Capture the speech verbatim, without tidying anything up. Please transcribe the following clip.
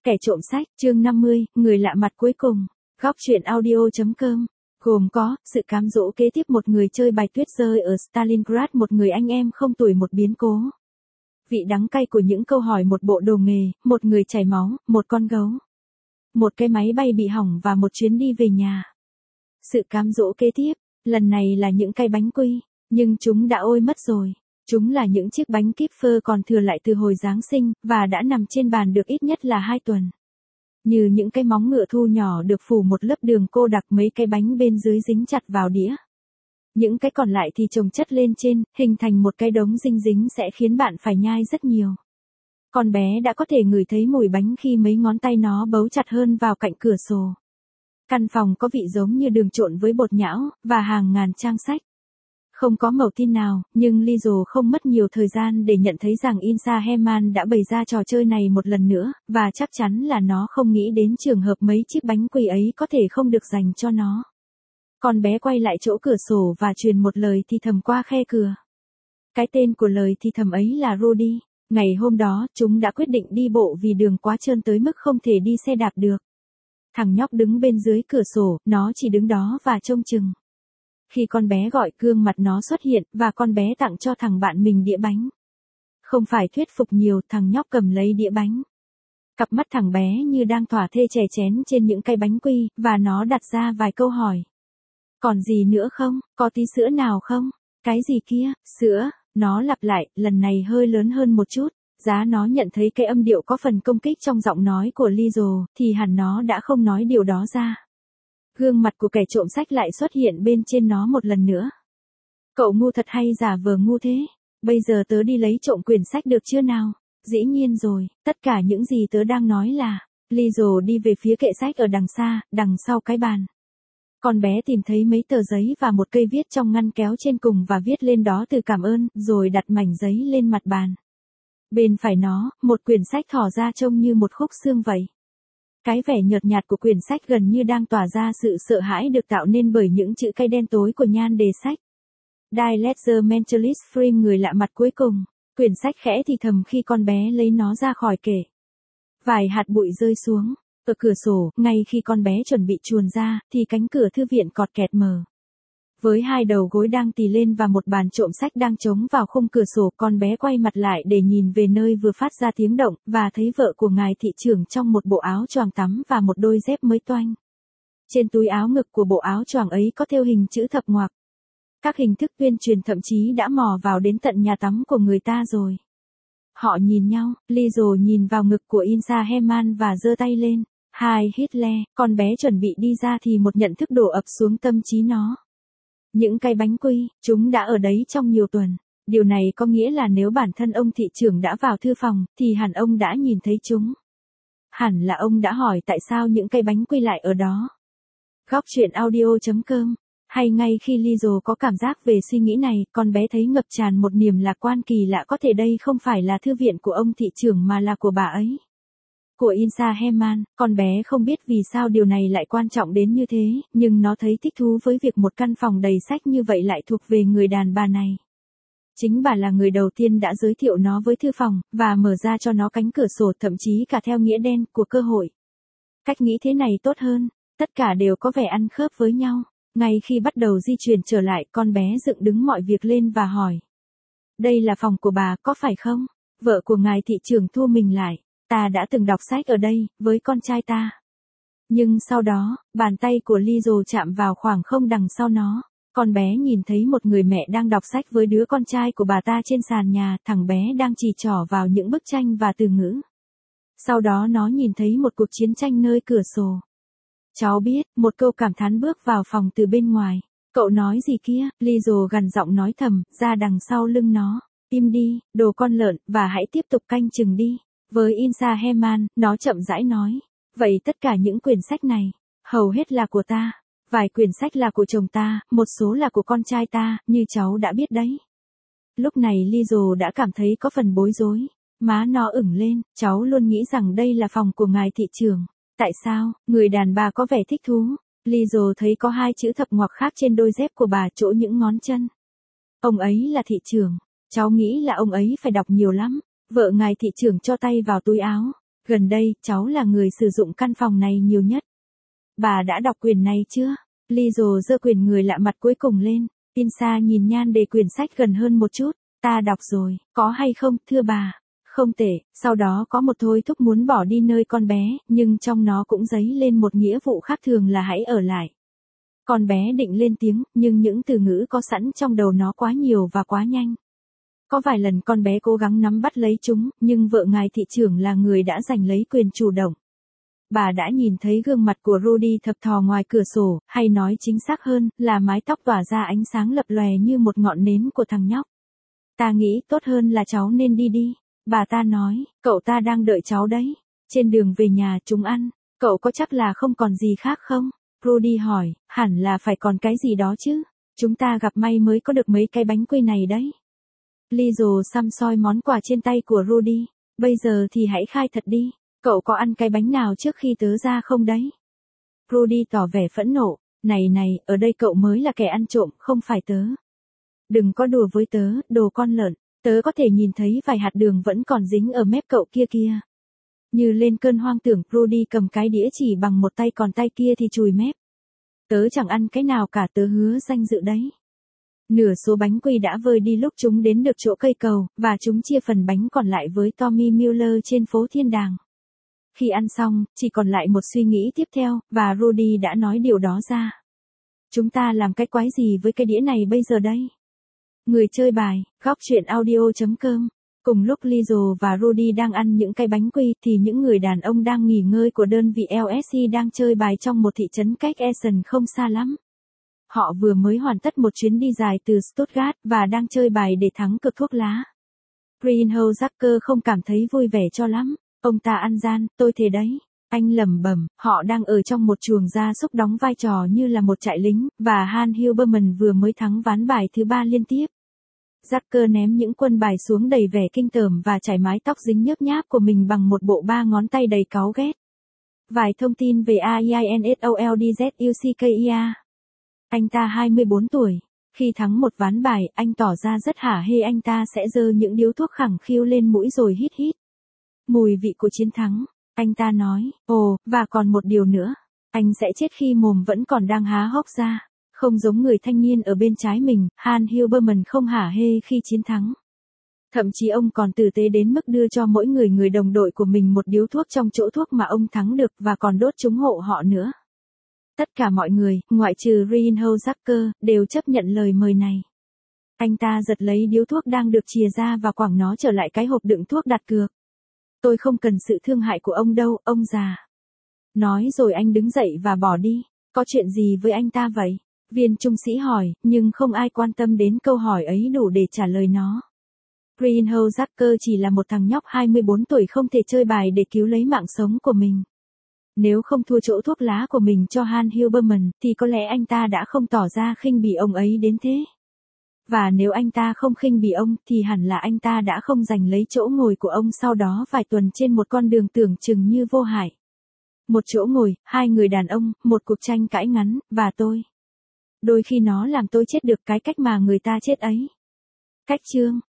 Kẻ trộm sách, chương năm mươi, người lạ mặt cuối cùng. Góc truyện audio.com. Gồm có, sự cám dỗ kế tiếp một người chơi bài tuyết rơi ở Stalingrad, một người anh em không tuổi, một biến cố. Vị đắng cay của những câu hỏi, một bộ đồ nghề, một người chảy máu, một con gấu. Một cái máy bay bị hỏng và một chuyến đi về nhà. Sự cám dỗ kế tiếp, lần này là những cây bánh quy, nhưng chúng đã ôi mất rồi. Chúng là những chiếc bánh Kipfer còn thừa lại từ hồi Giáng sinh, và đã nằm trên bàn được ít nhất là hai tuần. Như những cái móng ngựa thu nhỏ được phủ một lớp đường cô đặc, mấy cái bánh bên dưới dính chặt vào đĩa. Những cái còn lại thì chồng chất lên trên, hình thành một cái đống dinh dính sẽ khiến bạn phải nhai rất nhiều. Con bé đã có thể ngửi thấy mùi bánh khi mấy ngón tay nó bấu chặt hơn vào cạnh cửa sổ. Căn phòng có vị giống như đường trộn với bột nhão, và hàng ngàn trang sách. Không có mẩu tin nào, nhưng Lizo không mất nhiều thời gian để nhận thấy rằng Insa Herman đã bày ra trò chơi này một lần nữa, và chắc chắn là nó không nghĩ đến trường hợp mấy chiếc bánh quy ấy có thể không được dành cho nó. Con bé quay lại chỗ cửa sổ và truyền một lời thì thầm qua khe cửa. Cái tên của lời thì thầm ấy là Rudy. Ngày hôm đó, chúng đã quyết định đi bộ vì đường quá trơn tới mức không thể đi xe đạp được. Thằng nhóc đứng bên dưới cửa sổ, nó chỉ đứng đó và trông chừng. Khi con bé gọi, gương mặt nó xuất hiện, và con bé tặng cho thằng bạn mình đĩa bánh. Không phải thuyết phục nhiều, thằng nhóc cầm lấy đĩa bánh. Cặp mắt thằng bé như đang thỏa thê chè chén trên những cái bánh quy, và nó đặt ra vài câu hỏi. Còn gì nữa không? Có tí sữa nào không? Cái gì kia? Sữa? Nó lặp lại, lần này hơi lớn hơn một chút. Giá nó nhận thấy cái âm điệu có phần công kích trong giọng nói của Lizo, thì hẳn nó đã không nói điều đó ra. Gương mặt của kẻ trộm sách lại xuất hiện bên trên nó một lần nữa. Cậu ngu thật hay giả vờ ngu thế? Bây giờ tớ đi lấy trộm quyển sách được chưa nào? Dĩ nhiên rồi, tất cả những gì tớ đang nói là... Lizo đi về phía kệ sách ở đằng xa, đằng sau cái bàn. Con bé tìm thấy mấy tờ giấy và một cây viết trong ngăn kéo trên cùng và viết lên đó từ cảm ơn, rồi đặt mảnh giấy lên mặt bàn. Bên phải nó, một quyển sách thỏ ra trông như một khúc xương vậy. Cái vẻ nhợt nhạt của quyển sách gần như đang tỏa ra sự sợ hãi được tạo nên bởi những chữ cây đen tối của nhan đề sách. Die Letter Mentalist Frame, người lạ mặt cuối cùng. Quyển sách khẽ thì thầm khi con bé lấy nó ra khỏi kệ. Vài hạt bụi rơi xuống. Ở cửa sổ, ngay khi con bé chuẩn bị chuồn ra, thì cánh cửa thư viện cọt kẹt mở. Với hai đầu gối đang tì lên và một bàn trộm sách đang chống vào khung cửa sổ, con bé quay mặt lại để nhìn về nơi vừa phát ra tiếng động, và thấy vợ của ngài thị trưởng trong một bộ áo choàng tắm và một đôi dép mới toanh. Trên túi áo ngực của bộ áo choàng ấy có thêu hình chữ thập ngoặc. Các hình thức tuyên truyền thậm chí đã mò vào đến tận nhà tắm của người ta rồi. Họ nhìn nhau, Lizo nhìn vào ngực của Insa Herman và giơ tay lên. Hai Hitler, con bé chuẩn bị đi ra thì một nhận thức đổ ập xuống tâm trí nó. Những cái bánh quy, chúng đã ở đấy trong nhiều tuần. Điều này có nghĩa là nếu bản thân ông thị trưởng đã vào thư phòng, thì hẳn ông đã nhìn thấy chúng. Hẳn là ông đã hỏi tại sao những cây bánh quy lại ở đó. Góc truyện audio.com. Hay ngay khi Lizo có cảm giác về suy nghĩ này, con bé thấy ngập tràn một niềm lạc quan kỳ lạ, có thể đây không phải là thư viện của ông thị trưởng mà là của bà ấy. Của Insa Herman. Con bé không biết vì sao điều này lại quan trọng đến như thế, nhưng nó thấy thích thú với việc một căn phòng đầy sách như vậy lại thuộc về người đàn bà này. Chính bà là người đầu tiên đã giới thiệu nó với thư phòng, và mở ra cho nó cánh cửa sổ, thậm chí cả theo nghĩa đen của cơ hội. Cách nghĩ thế này tốt hơn, tất cả đều có vẻ ăn khớp với nhau. Ngay khi bắt đầu di chuyển trở lại, con bé dựng đứng mọi việc lên và hỏi. Đây là phòng của bà, có phải không? Vợ của ngài thị trưởng thu mình lại. Ta đã từng đọc sách ở đây, với con trai ta. Nhưng sau đó, bàn tay của Lizo chạm vào khoảng không đằng sau nó. Con bé nhìn thấy một người mẹ đang đọc sách với đứa con trai của bà ta trên sàn nhà, thằng bé đang chỉ trỏ vào những bức tranh và từ ngữ. Sau đó nó nhìn thấy một cuộc chiến tranh nơi cửa sổ. Cháu biết, một câu cảm thán bước vào phòng từ bên ngoài. Cậu nói gì kia? Lizo gằn giọng nói thầm, ra đằng sau lưng nó. Im đi, đồ con lợn, và hãy tiếp tục canh chừng đi. Với Insa Herman, nó chậm rãi nói. Vậy tất cả những quyển sách này, hầu hết là của ta. Vài quyển sách là của chồng ta, một số là của con trai ta, như cháu đã biết đấy. Lúc này Lizo đã cảm thấy có phần bối rối. Má nó ửng lên, cháu luôn nghĩ rằng đây là phòng của ngài thị trưởng. Tại sao? Người đàn bà có vẻ thích thú. Lizo thấy có hai chữ thập ngoặc khác trên đôi dép của bà chỗ những ngón chân. Ông ấy là thị trưởng. Cháu nghĩ là ông ấy phải đọc nhiều lắm. Vợ ngài thị trưởng cho tay vào túi áo. Gần đây, cháu là người sử dụng căn phòng này nhiều nhất. Bà đã đọc quyển này chưa? Lizzo giơ quyển Người lạ mặt cuối cùng lên. Insa nhìn nhan đề quyển sách gần hơn một chút. Ta đọc rồi, có hay không, thưa bà? Không tệ, sau đó có một thôi thúc muốn bỏ đi nơi con bé, nhưng trong nó cũng dấy lên một nghĩa vụ khác thường là hãy ở lại. Con bé định lên tiếng, nhưng những từ ngữ có sẵn trong đầu nó quá nhiều và quá nhanh. Có vài lần con bé cố gắng nắm bắt lấy chúng, nhưng vợ ngài thị trưởng là người đã giành lấy quyền chủ động. Bà đã nhìn thấy gương mặt của Rudy thập thò ngoài cửa sổ, hay nói chính xác hơn, là mái tóc tỏa ra ánh sáng lập lòe như một ngọn nến của thằng nhóc. Ta nghĩ tốt hơn là cháu nên đi đi. Bà ta nói, cậu ta đang đợi cháu đấy. Trên đường về nhà chúng ăn, cậu có chắc là không còn gì khác không? Rudy hỏi, hẳn là phải còn cái gì đó chứ. Chúng ta gặp may mới có được mấy cái bánh quy này đấy. Lizzo xăm soi món quà trên tay của Rudy. Bây giờ thì hãy khai thật đi. Cậu có ăn cái bánh nào trước khi tớ ra không đấy? Rudy tỏ vẻ phẫn nộ. Này này, ở đây cậu mới là kẻ ăn trộm, không phải tớ. Đừng có đùa với tớ, đồ con lợn. Tớ có thể nhìn thấy vài hạt đường vẫn còn dính ở mép cậu kia kia. Như lên cơn hoang tưởng, Rudy cầm cái đĩa chỉ bằng một tay còn tay kia thì chùi mép. Tớ chẳng ăn cái nào cả, tớ hứa danh dự đấy. Nửa số bánh quy đã vơi đi lúc chúng đến được chỗ cây cầu, và chúng chia phần bánh còn lại với Tommy Mueller trên phố Thiên Đàng. Khi ăn xong, chỉ còn lại một suy nghĩ tiếp theo, và Rudy đã nói điều đó ra. Chúng ta làm cái quái gì với cái đĩa này bây giờ đây? Người chơi bài, góc truyện audio.com. Cùng lúc Lizzo và Rudy đang ăn những cái bánh quy thì những người đàn ông đang nghỉ ngơi của đơn vị lờ ét xê đang chơi bài trong một thị trấn cách Essen không xa lắm. Họ vừa mới hoàn tất một chuyến đi dài từ Stuttgart và đang chơi bài để thắng cược thuốc lá. Reinhold Zucker không cảm thấy vui vẻ cho lắm. Ông ta ăn gian, tôi thề đấy. Anh lẩm bẩm, họ đang ở trong một chuồng gia súc đóng vai trò như là một trại lính, và Hans Huberman vừa mới thắng ván bài thứ ba liên tiếp. Zucker ném những quân bài xuống đầy vẻ kinh tởm và chải mái tóc dính nhớp nháp của mình bằng một bộ ba ngón tay đầy cáu ghét. Vài thông tin về AinssoldzUckia. Anh ta hai mươi bốn tuổi. Khi thắng một ván bài, anh tỏ ra rất hả hê, anh ta sẽ giơ những điếu thuốc khẳng khiu lên mũi rồi hít hít. Mùi vị của chiến thắng. Anh ta nói, ồ, và còn một điều nữa. Anh sẽ chết khi mồm vẫn còn đang há hốc ra. Không giống người thanh niên ở bên trái mình, Hans Huberman không hả hê khi chiến thắng. Thậm chí ông còn tử tế đến mức đưa cho mỗi người người đồng đội của mình một điếu thuốc trong chỗ thuốc mà ông thắng được và còn đốt chúng hộ họ nữa. Tất cả mọi người, ngoại trừ Reinhold Zucker, đều chấp nhận lời mời này. Anh ta giật lấy điếu thuốc đang được chìa ra và quẳng nó trở lại cái hộp đựng thuốc đặt cược. Tôi không cần sự thương hại của ông đâu, ông già. Nói rồi anh đứng dậy và bỏ đi. Có chuyện gì với anh ta vậy? Viên trung sĩ hỏi, nhưng không ai quan tâm đến câu hỏi ấy đủ để trả lời nó. Reinhold Zucker chỉ là một thằng nhóc hai mươi bốn tuổi không thể chơi bài để cứu lấy mạng sống của mình. Nếu không thua chỗ thuốc lá của mình cho Hans Huberman, thì có lẽ anh ta đã không tỏ ra khinh bỉ ông ấy đến thế. Và nếu anh ta không khinh bỉ ông, thì hẳn là anh ta đã không giành lấy chỗ ngồi của ông sau đó vài tuần trên một con đường tưởng chừng như vô hại. Một chỗ ngồi, hai người đàn ông, một cuộc tranh cãi ngắn, và tôi. Đôi khi nó làm tôi chết được cái cách mà người ta chết ấy. Cách chương.